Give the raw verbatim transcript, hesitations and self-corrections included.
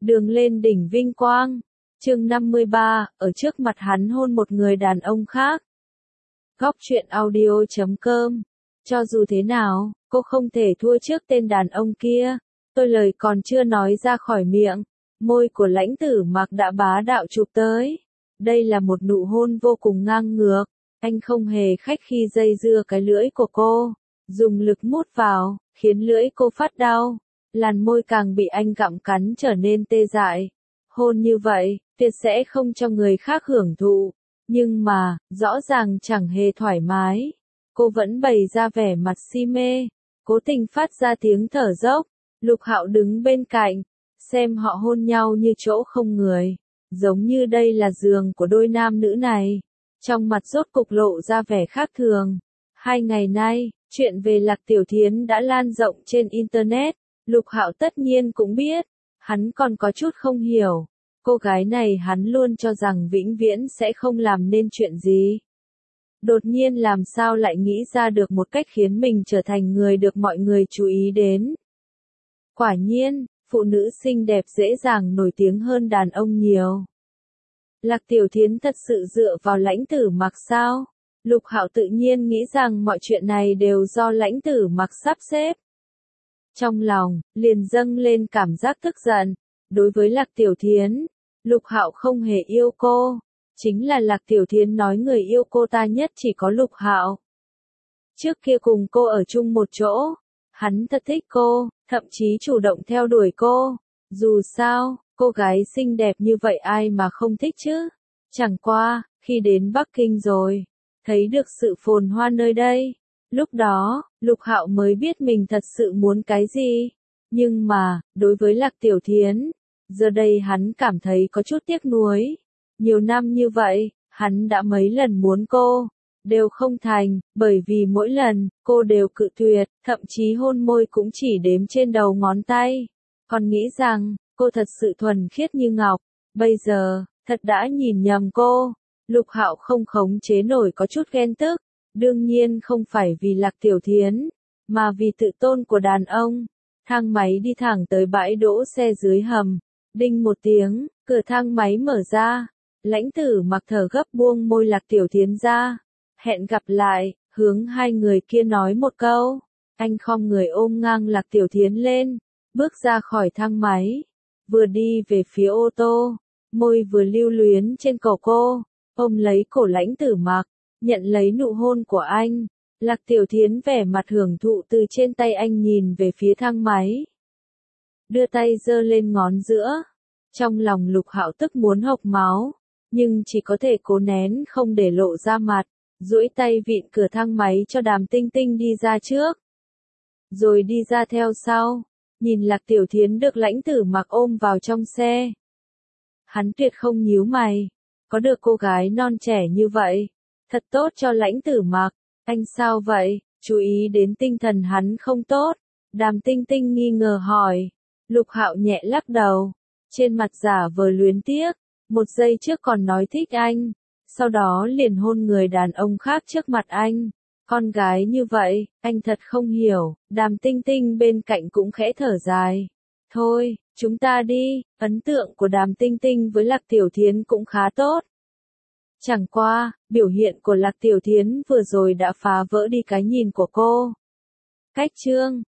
Đường lên đỉnh vinh quang. Chương năm mươi ba, ở trước mặt hắn hôn một người đàn ông khác. Góc truyện audio chấm com. Cho dù thế nào, cô không thể thua trước tên đàn ông kia. Tôi lời còn chưa nói ra khỏi miệng, môi của Lãnh Tử Mặc đã bá đạo chụp tới. Đây là một nụ hôn vô cùng ngang ngược. Anh không hề khách khi dây dưa cái lưỡi của cô, dùng lực mút vào, khiến lưỡi cô phát đau. Làn môi càng bị anh gặm cắn trở nên tê dại. Hôn như vậy, tuyệt sẽ không cho người khác hưởng thụ. Nhưng mà, rõ ràng chẳng hề thoải mái. Cô vẫn bày ra vẻ mặt si mê, cố tình phát ra tiếng thở dốc. Lục Hạo đứng bên cạnh, xem họ hôn nhau như chỗ không người. Giống như đây là giường của đôi nam nữ này. Trong mặt rốt cục lộ ra vẻ khác thường. Hai ngày nay, chuyện về Lạc Tiểu Thiến đã lan rộng trên Internet. Lục Hạo tất nhiên cũng biết. Hắn còn có chút không hiểu. Cô gái này hắn luôn cho rằng vĩnh viễn sẽ không làm nên chuyện gì. Đột nhiên làm sao lại nghĩ ra được một cách khiến mình trở thành người được mọi người chú ý đến. Quả nhiên, phụ nữ xinh đẹp dễ dàng nổi tiếng hơn đàn ông nhiều. Lạc Tiểu Thiến thật sự dựa vào Lãnh Tử Mặc sao? Lục Hạo tự nhiên nghĩ rằng mọi chuyện này đều do Lãnh Tử Mặc sắp xếp. Trong lòng, liền dâng lên cảm giác tức giận. Đối với Lạc Tiểu Thiến, Lục Hạo không hề yêu cô. Chính là Lạc Tiểu Thiến nói người yêu cô ta nhất chỉ có Lục Hạo. Trước kia cùng cô ở chung một chỗ, hắn thật thích cô, thậm chí chủ động theo đuổi cô. Dù sao, cô gái xinh đẹp như vậy ai mà không thích chứ? Chẳng qua, khi đến Bắc Kinh rồi, thấy được sự phồn hoa nơi đây. Lúc đó, Lục Hạo mới biết mình thật sự muốn cái gì. Nhưng mà, đối với Lạc Tiểu Thiến, giờ đây hắn cảm thấy có chút tiếc nuối. Nhiều năm như vậy, hắn đã mấy lần muốn cô, đều không thành, bởi vì mỗi lần, cô đều cự tuyệt, thậm chí hôn môi cũng chỉ đếm trên đầu ngón tay. Còn nghĩ rằng, cô thật sự thuần khiết như ngọc, bây giờ, thật đã nhìn nhầm cô. Lục Hạo không khống chế nổi có chút ghen tức, đương nhiên không phải vì Lạc Tiểu Thiến, mà vì tự tôn của đàn ông. Thang máy đi thẳng tới bãi đỗ xe dưới hầm, đinh một tiếng, cửa thang máy mở ra. Lãnh Tử Mặc thở gấp buông môi Lạc Tiểu Thiến ra. Hẹn gặp lại, hướng hai người kia nói một câu. Anh khom người ôm ngang Lạc Tiểu Thiến lên, bước ra khỏi thang máy. Vừa đi về phía ô tô, môi vừa lưu luyến trên cổ cô, ôm lấy cổ Lãnh Tử Mặc, nhận lấy nụ hôn của anh. Lạc Tiểu Thiến vẻ mặt hưởng thụ từ trên tay anh nhìn về phía thang máy. Đưa tay giơ lên ngón giữa. Trong lòng Lục Hạo tức muốn hộc máu, nhưng chỉ có thể cố nén không để lộ ra mặt, duỗi tay vịn cửa thang máy cho Đàm Tinh Tinh đi ra trước. Rồi đi ra theo sau, nhìn Lạc Tiểu Thiến được Lãnh Tử Mặc ôm vào trong xe. Hắn tuyệt không nhíu mày, có được cô gái non trẻ như vậy, thật tốt cho Lãnh Tử Mặc. Anh sao vậy, chú ý đến tinh thần hắn không tốt? Đàm Tinh Tinh nghi ngờ hỏi. Lục Hạo nhẹ lắc đầu, trên mặt giả vờ luyến tiếc, một giây trước còn nói thích anh, sau đó liền hôn người đàn ông khác trước mặt anh. Con gái như vậy, anh thật không hiểu. Đàm Tinh Tinh bên cạnh cũng khẽ thở dài. Thôi, chúng ta đi. Ấn tượng của Đàm Tinh Tinh với Lạc Tiểu Thiến cũng khá tốt. Chẳng qua, biểu hiện của Lạc Tiểu Thiến vừa rồi đã phá vỡ đi cái nhìn của cô. Cách chương